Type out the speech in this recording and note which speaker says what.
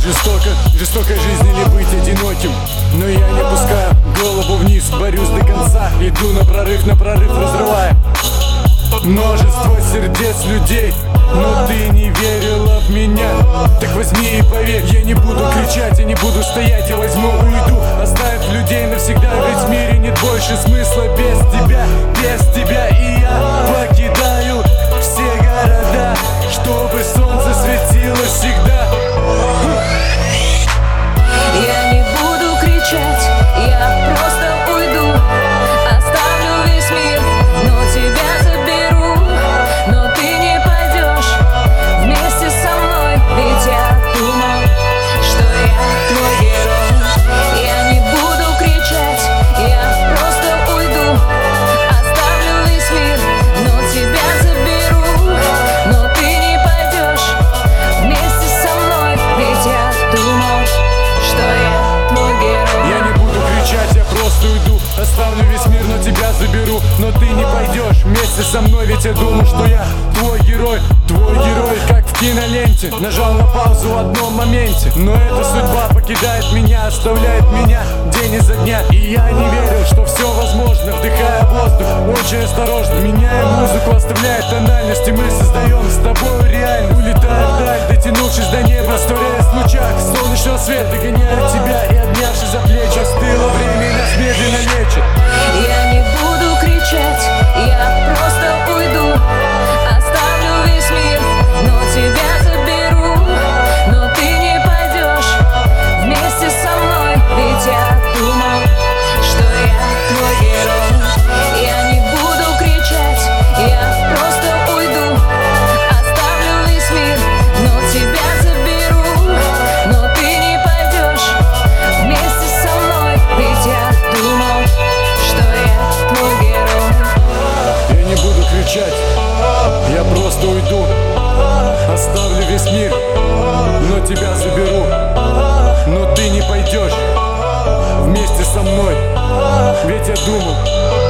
Speaker 1: Жестокой жизни ли быть одиноким? Но я не опускаю голову вниз, борюсь до конца. Иду на прорыв, разрывая множество сердец людей. Но ты не верила в меня, так возьми и поверь. Я не буду кричать, я не буду стоять, я возьму, уйду, оставив людей навсегда. Ведь в мире нет больше смысла без тебя. И я покидаю все города, чтобы солнце светило всегда.
Speaker 2: Я не буду кричать, я просто уйду, оставлю весь мир, но тебя заберу. Но ты не пойдешь вместе со мной, ведь я думал, что я твой герой. Я не буду кричать, я просто уйду, оставлю весь мир, но тебя заберу. Но ты не пойдешь вместе со мной, ведь я думал, что я твой герой.
Speaker 1: Я не буду кричать, я просто уйду, оставлю весь мир, но тебя заберу. Но ты не пойдешь вместе со мной, ведь я думал, что я твой герой. Твой герой, как в киноленте, нажал на паузу в одном моменте. Но эта судьба покидает меня, оставляет меня день изо дня. И я не верил, что все возможно, вдыхая воздух очень осторожно, меняя музыку, оставляя тональность. И мы создаем с тобой реально, улетая вдаль, дотянувшись до неба, растворяясь в лучах солнечного света, догоняя тебя и обнявшись за плечи. Остыло время, и нас медленно лечит.
Speaker 2: Я не буду кричать, я просто уйду, оставлю весь мир, но тебя заберу. Но ты не пойдешь вместе со мной, ведь я думал, что я твой герой. Я не буду кричать, я просто уйду, оставлю весь мир, но тебя заберу. Но ты не пойдешь вместе со мной, ведь я думал, что я твой герой.
Speaker 1: Я не буду кричать, я просто уйду, оставлю весь мир, но тебя заберу. Но ты не пойдешь вместе со мной, ведь я думал,